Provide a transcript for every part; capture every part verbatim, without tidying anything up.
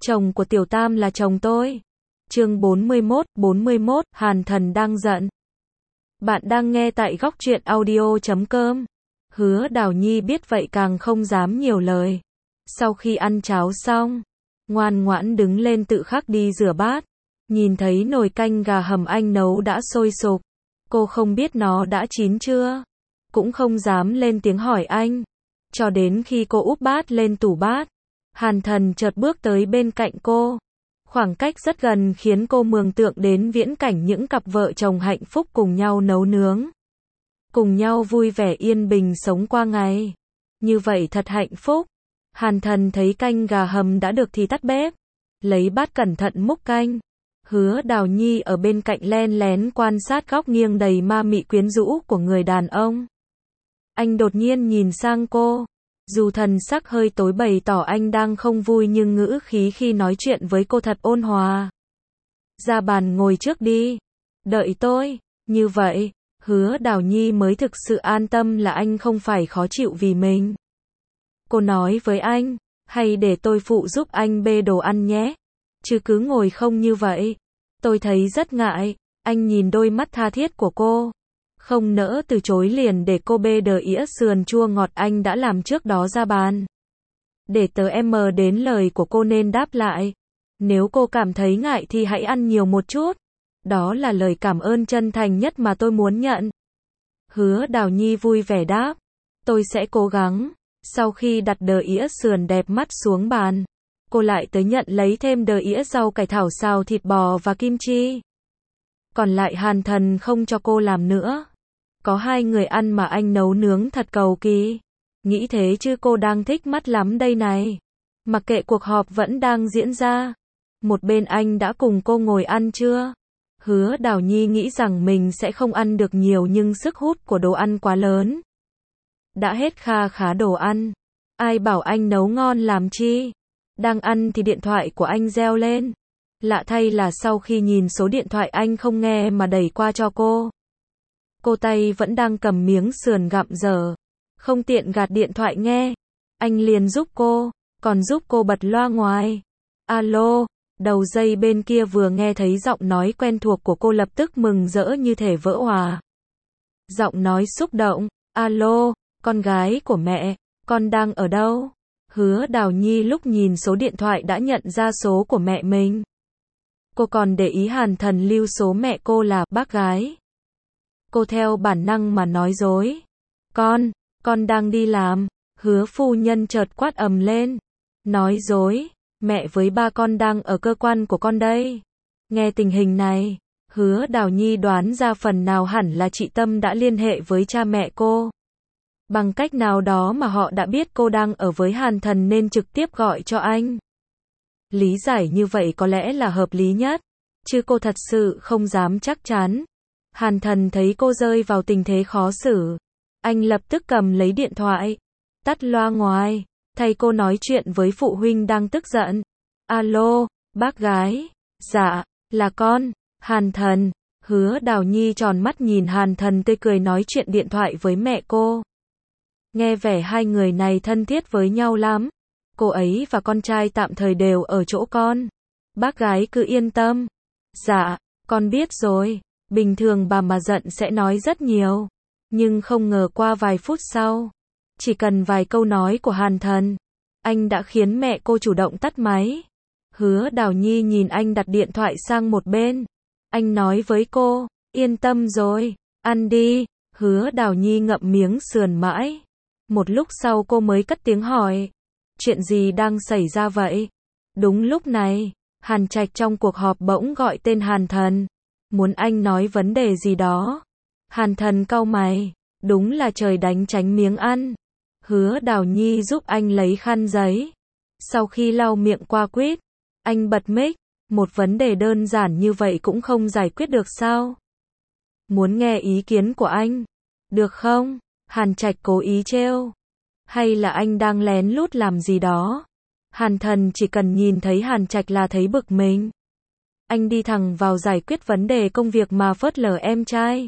Chồng của Tiểu Tam là chồng tôi. Chương bốn mươi mốt, bốn mươi mốt, Hàn Thần đang giận. Bạn đang nghe tại góc truyện audio chấm com. Hứa Đào Nhi biết vậy càng không dám nhiều lời. Sau khi ăn cháo xong, ngoan ngoãn đứng lên tự khắc đi rửa bát. Nhìn thấy nồi canh gà hầm anh nấu đã sôi sục. Cô không biết nó đã chín chưa. Cũng không dám lên tiếng hỏi anh. Cho đến khi cô úp bát lên tủ bát, Hàn Thần chợt bước tới bên cạnh cô. Khoảng cách rất gần khiến cô mường tượng đến viễn cảnh những cặp vợ chồng hạnh phúc cùng nhau nấu nướng. Cùng nhau vui vẻ yên bình sống qua ngày. Như vậy thật hạnh phúc. Hàn Thần thấy canh gà hầm đã được thì tắt bếp. Lấy bát cẩn thận múc canh. Hứa Đào Nhi ở bên cạnh len lén quan sát góc nghiêng đầy ma mị quyến rũ của người đàn ông. Anh đột nhiên nhìn sang cô. Dù thần sắc hơi tối bày tỏ anh đang không vui nhưng ngữ khí khi nói chuyện với cô thật ôn hòa. Ra bàn ngồi trước đi. Đợi tôi. Như vậy, Hứa Đào Nhi mới thực sự an tâm là anh không phải khó chịu vì mình. Cô nói với anh, hay để tôi phụ giúp anh bê đồ ăn nhé. Chứ cứ ngồi không như vậy. Tôi thấy rất ngại. Anh nhìn đôi mắt tha thiết của cô. Không nỡ từ chối liền để cô bê đờ ĩa sườn chua ngọt anh đã làm trước đó ra bàn. Để tớ em đến lời của cô nên đáp lại. Nếu cô cảm thấy ngại thì hãy ăn nhiều một chút. Đó là lời cảm ơn chân thành nhất mà tôi muốn nhận. Hứa Đào Nhi vui vẻ đáp. Tôi sẽ cố gắng. Sau khi đặt đờ ĩa sườn đẹp mắt xuống bàn, cô lại tới nhận lấy thêm đờ ĩa rau cải thảo xào thịt bò và kim chi. Còn lại Hàn Thần không cho cô làm nữa. Có hai người ăn mà anh nấu nướng thật cầu kỳ. Nghĩ thế chứ cô đang thích mắt lắm đây này. Mặc kệ cuộc họp vẫn đang diễn ra. Một bên anh đã cùng cô ngồi ăn chưa? Hứa Đào Nhi nghĩ rằng mình sẽ không ăn được nhiều nhưng sức hút của đồ ăn quá lớn. Đã hết kha khá đồ ăn. Ai bảo anh nấu ngon làm chi? Đang ăn thì điện thoại của anh reo lên. Lạ thay là sau khi nhìn số điện thoại anh không nghe mà đẩy qua cho cô. Cô tay vẫn đang cầm miếng sườn gặm dở. Không tiện gạt điện thoại nghe. Anh liền giúp cô, còn giúp cô bật loa ngoài. Alo, đầu dây bên kia vừa nghe thấy giọng nói quen thuộc của cô lập tức mừng rỡ như thể vỡ hòa. Giọng nói xúc động. Alo, con gái của mẹ, con đang ở đâu? Hứa Đào Nhi lúc nhìn số điện thoại đã nhận ra số của mẹ mình. Cô còn để ý Hàn Thần lưu số mẹ cô là bác gái. Cô theo bản năng mà nói dối. Con, con đang đi làm. Hứa phu nhân chợt quát ầm lên. Nói dối, mẹ với ba con đang ở cơ quan của con đây. Nghe tình hình này, Hứa Đào Nhi đoán ra phần nào hẳn là chị Tâm đã liên hệ với cha mẹ cô. Bằng cách nào đó mà họ đã biết cô đang ở với Hàn Thần nên trực tiếp gọi cho anh. Lý giải như vậy có lẽ là hợp lý nhất. Chứ cô thật sự không dám chắc chắn. Hàn Thần thấy cô rơi vào tình thế khó xử. Anh lập tức cầm lấy điện thoại. Tắt loa ngoài. Thay cô nói chuyện với phụ huynh đang tức giận. Alo, bác gái. Dạ, là con. Hàn Thần. Hứa Đào Nhi tròn mắt nhìn Hàn Thần tươi cười nói chuyện điện thoại với mẹ cô. Nghe vẻ hai người này thân thiết với nhau lắm. Cô ấy và con trai tạm thời đều ở chỗ con. Bác gái cứ yên tâm. Dạ, con biết rồi. Bình thường bà mà giận sẽ nói rất nhiều. Nhưng không ngờ qua vài phút sau, chỉ cần vài câu nói của Hàn Thần, anh đã khiến mẹ cô chủ động tắt máy. Hứa Đào Nhi nhìn anh đặt điện thoại sang một bên. Anh nói với cô, yên tâm rồi, ăn đi. Hứa Đào Nhi ngậm miếng sườn mãi. Một lúc sau cô mới cất tiếng hỏi. Chuyện gì đang xảy ra vậy? Đúng lúc này, Hàn Trạch trong cuộc họp bỗng gọi tên Hàn Thần. Muốn anh nói vấn đề gì đó. Hàn Thần cau mày. Đúng là trời đánh tránh miếng ăn. Hứa Đào Nhi giúp anh lấy khăn giấy. Sau khi lau miệng qua quýt, anh bật mic. Một vấn đề đơn giản như vậy cũng không giải quyết được sao? Muốn nghe ý kiến của anh. Được không? Hàn Trạch cố ý trêu. Hay là anh đang lén lút làm gì đó? Hàn Thần chỉ cần nhìn thấy Hàn Trạch là thấy bực mình. Anh đi thẳng vào giải quyết vấn đề công việc mà phớt lờ em trai.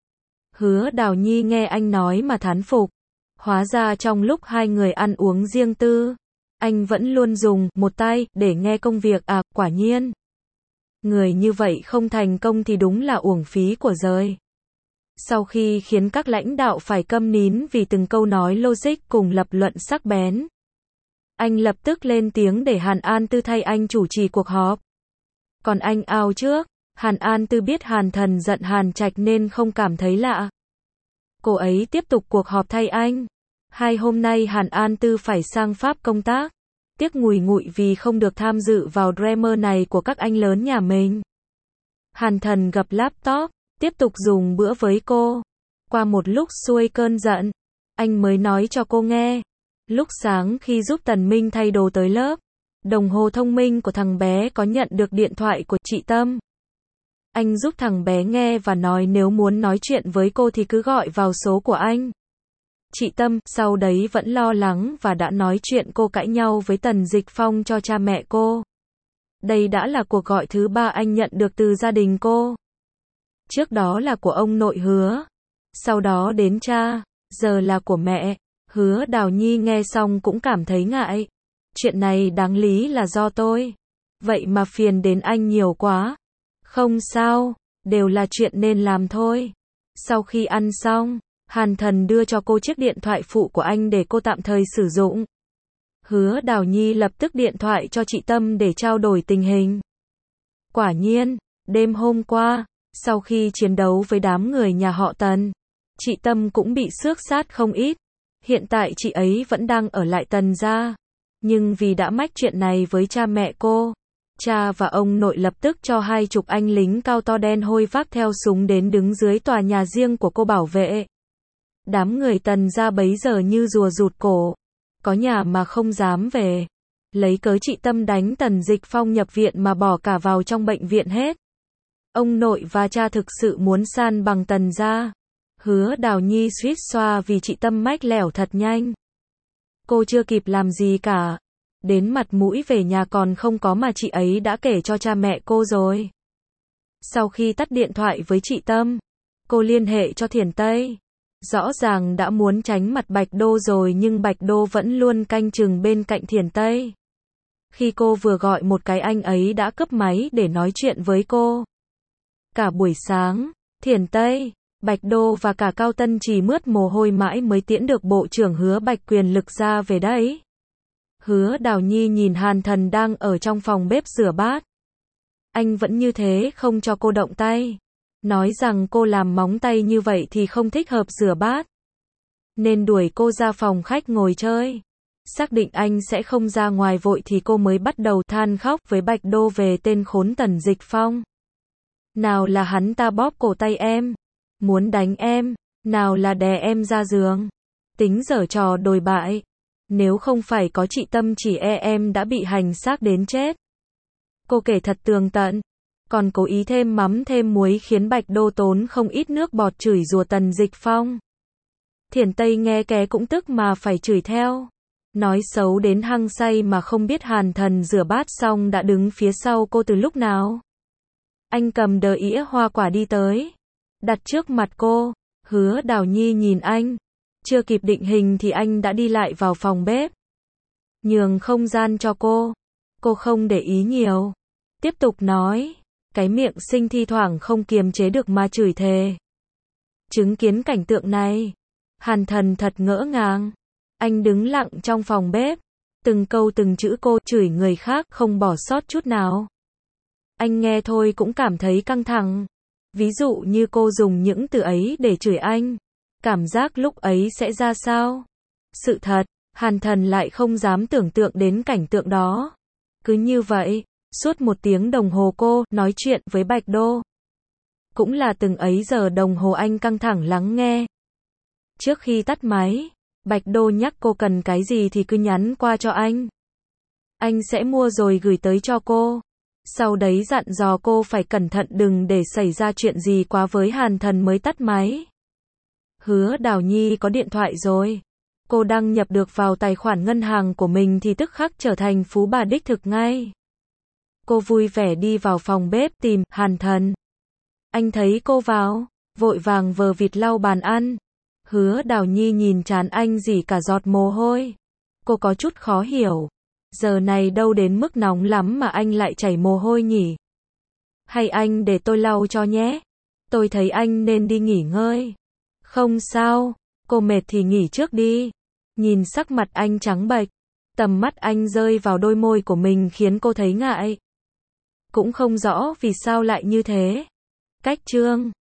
Hứa Đào Nhi nghe anh nói mà thán phục. Hóa ra trong lúc hai người ăn uống riêng tư, Anh vẫn luôn dùng một tay để nghe công việc à, quả nhiên. Người như vậy không thành công thì đúng là uổng phí của đời. Sau khi khiến các lãnh đạo phải câm nín vì từng câu nói logic cùng lập luận sắc bén, anh lập tức lên tiếng để Hàn An Tư thay anh chủ trì cuộc họp. Còn anh ao trước, Hàn An Tư biết Hàn Thần giận Hàn Trạch nên không cảm thấy lạ. Cô ấy tiếp tục cuộc họp thay anh. Hai hôm nay Hàn An Tư phải sang Pháp công tác. Tiếc ngùi ngụi vì không được tham dự vào drama này của các anh lớn nhà mình. Hàn Thần gập laptop, tiếp tục dùng bữa với cô. Qua một lúc xuôi cơn giận, anh mới nói cho cô nghe. Lúc sáng khi giúp Tần Minh thay đồ tới lớp, đồng hồ thông minh của thằng bé có nhận được điện thoại của chị Tâm. Anh giúp thằng bé nghe và nói nếu muốn nói chuyện với cô thì cứ gọi vào số của anh. Chị Tâm, sau đấy vẫn lo lắng và đã nói chuyện cô cãi nhau với Tần Dịch Phong cho cha mẹ cô. Đây đã là cuộc gọi thứ ba anh nhận được từ gia đình cô. Trước đó là của ông nội Hứa. Sau đó đến cha, giờ là của mẹ. Hứa Đào Nhi nghe xong cũng cảm thấy ngại. Chuyện này đáng lý là do tôi. Vậy mà phiền đến anh nhiều quá. Không sao, đều là chuyện nên làm thôi. Sau khi ăn xong, Hàn Thần đưa cho cô chiếc điện thoại phụ của anh để cô tạm thời sử dụng. Hứa Đào Nhi lập tức điện thoại cho chị Tâm để trao đổi tình hình. Quả nhiên, đêm hôm qua, sau khi chiến đấu với đám người nhà họ Tần, chị Tâm cũng bị xước sát không ít. Hiện tại chị ấy vẫn đang ở lại Tần gia. Nhưng vì đã mách chuyện này với cha mẹ cô, cha và ông nội lập tức cho hai chục anh lính cao to đen hôi vác theo súng đến đứng dưới tòa nhà riêng của cô bảo vệ. Đám người Tần gia bấy giờ như rùa rụt cổ. Có nhà mà không dám về. Lấy cớ chị Tâm đánh Tần Dịch Phong nhập viện mà bỏ cả vào trong bệnh viện hết. Ông nội và cha thực sự muốn san bằng Tần gia. Hứa Đào Nhi suýt xoa vì chị Tâm mách lẻo thật nhanh. Cô chưa kịp làm gì cả. Đến mặt mũi về nhà còn không có mà chị ấy đã kể cho cha mẹ cô rồi. Sau khi tắt điện thoại với chị Tâm, cô liên hệ cho Thiền Tây. Rõ ràng đã muốn tránh mặt Bạch Đô rồi nhưng Bạch Đô vẫn luôn canh chừng bên cạnh Thiền Tây. Khi cô vừa gọi một cái anh ấy đã cướp máy để nói chuyện với cô. Cả buổi sáng, Thiền Tây, Bạch Đô và cả Cao Tân chỉ mướt mồ hôi mãi mới tiễn được Bộ trưởng Hứa Bạch quyền lực ra về đấy. Hứa Đào Nhi nhìn Hàn Thần đang ở trong phòng bếp rửa bát. Anh vẫn như thế không cho cô động tay. Nói rằng cô làm móng tay như vậy thì không thích hợp rửa bát. Nên đuổi cô ra phòng khách ngồi chơi. Xác định anh sẽ không ra ngoài vội thì cô mới bắt đầu than khóc với Bạch Đô về tên khốn Tần Dịch Phong. Nào là hắn ta bóp cổ tay em, muốn đánh em, nào là đè em ra giường. Tính giở trò đồi bại. Nếu không phải có chị Tâm chỉ e em đã bị hành xác đến chết. Cô kể thật tường tận. Còn cố ý thêm mắm thêm muối khiến Bạch Đô tốn không ít nước bọt chửi rủa Tần Dịch Phong. Thiền Tây nghe ké cũng tức mà phải chửi theo. Nói xấu đến hăng say mà không biết Hàn Thần rửa bát xong đã đứng phía sau cô từ lúc nào. Anh cầm đờ ĩa hoa quả đi tới. Đặt trước mặt cô. Hứa Đào Nhi nhìn anh. Chưa kịp định hình thì anh đã đi lại vào phòng bếp. Nhường không gian cho cô. Cô không để ý nhiều. Tiếp tục nói. Cái miệng xinh thi thoảng không kiềm chế được mà chửi thề. Chứng kiến cảnh tượng này, Hàn Thần thật ngỡ ngàng. Anh đứng lặng trong phòng bếp. Từng câu từng chữ cô chửi người khác không bỏ sót chút nào. Anh nghe thôi cũng cảm thấy căng thẳng. Ví dụ như cô dùng những từ ấy để chửi anh. Cảm giác lúc ấy sẽ ra sao? Sự thật, Hàn Thần lại không dám tưởng tượng đến cảnh tượng đó. Cứ như vậy, suốt một tiếng đồng hồ cô nói chuyện với Bạch Đô. Cũng là từng ấy giờ đồng hồ anh căng thẳng lắng nghe. Trước khi tắt máy, Bạch Đô nhắc cô cần cái gì thì cứ nhắn qua cho anh. Anh sẽ mua rồi gửi tới cho cô. Sau đấy dặn dò cô phải cẩn thận đừng để xảy ra chuyện gì quá với Hàn Thần mới tắt máy. Hứa Đào Nhi có điện thoại rồi. Cô đăng nhập được vào tài khoản ngân hàng của mình thì tức khắc trở thành phú bà đích thực ngay. Cô vui vẻ đi vào phòng bếp tìm Hàn Thần. Anh thấy cô vào, vội vàng vờ vịt lau bàn ăn. Hứa Đào Nhi nhìn trán anh rỉ cả giọt mồ hôi. Cô có chút khó hiểu. Giờ này đâu đến mức nóng lắm mà anh lại chảy mồ hôi nhỉ? Hay anh để tôi lau cho nhé? Tôi thấy anh nên đi nghỉ ngơi. Không sao, cô mệt thì nghỉ trước đi. Nhìn sắc mặt anh trắng bệch, tầm mắt anh rơi vào đôi môi của mình khiến cô thấy ngại. Cũng không rõ vì sao lại như thế. Cách chương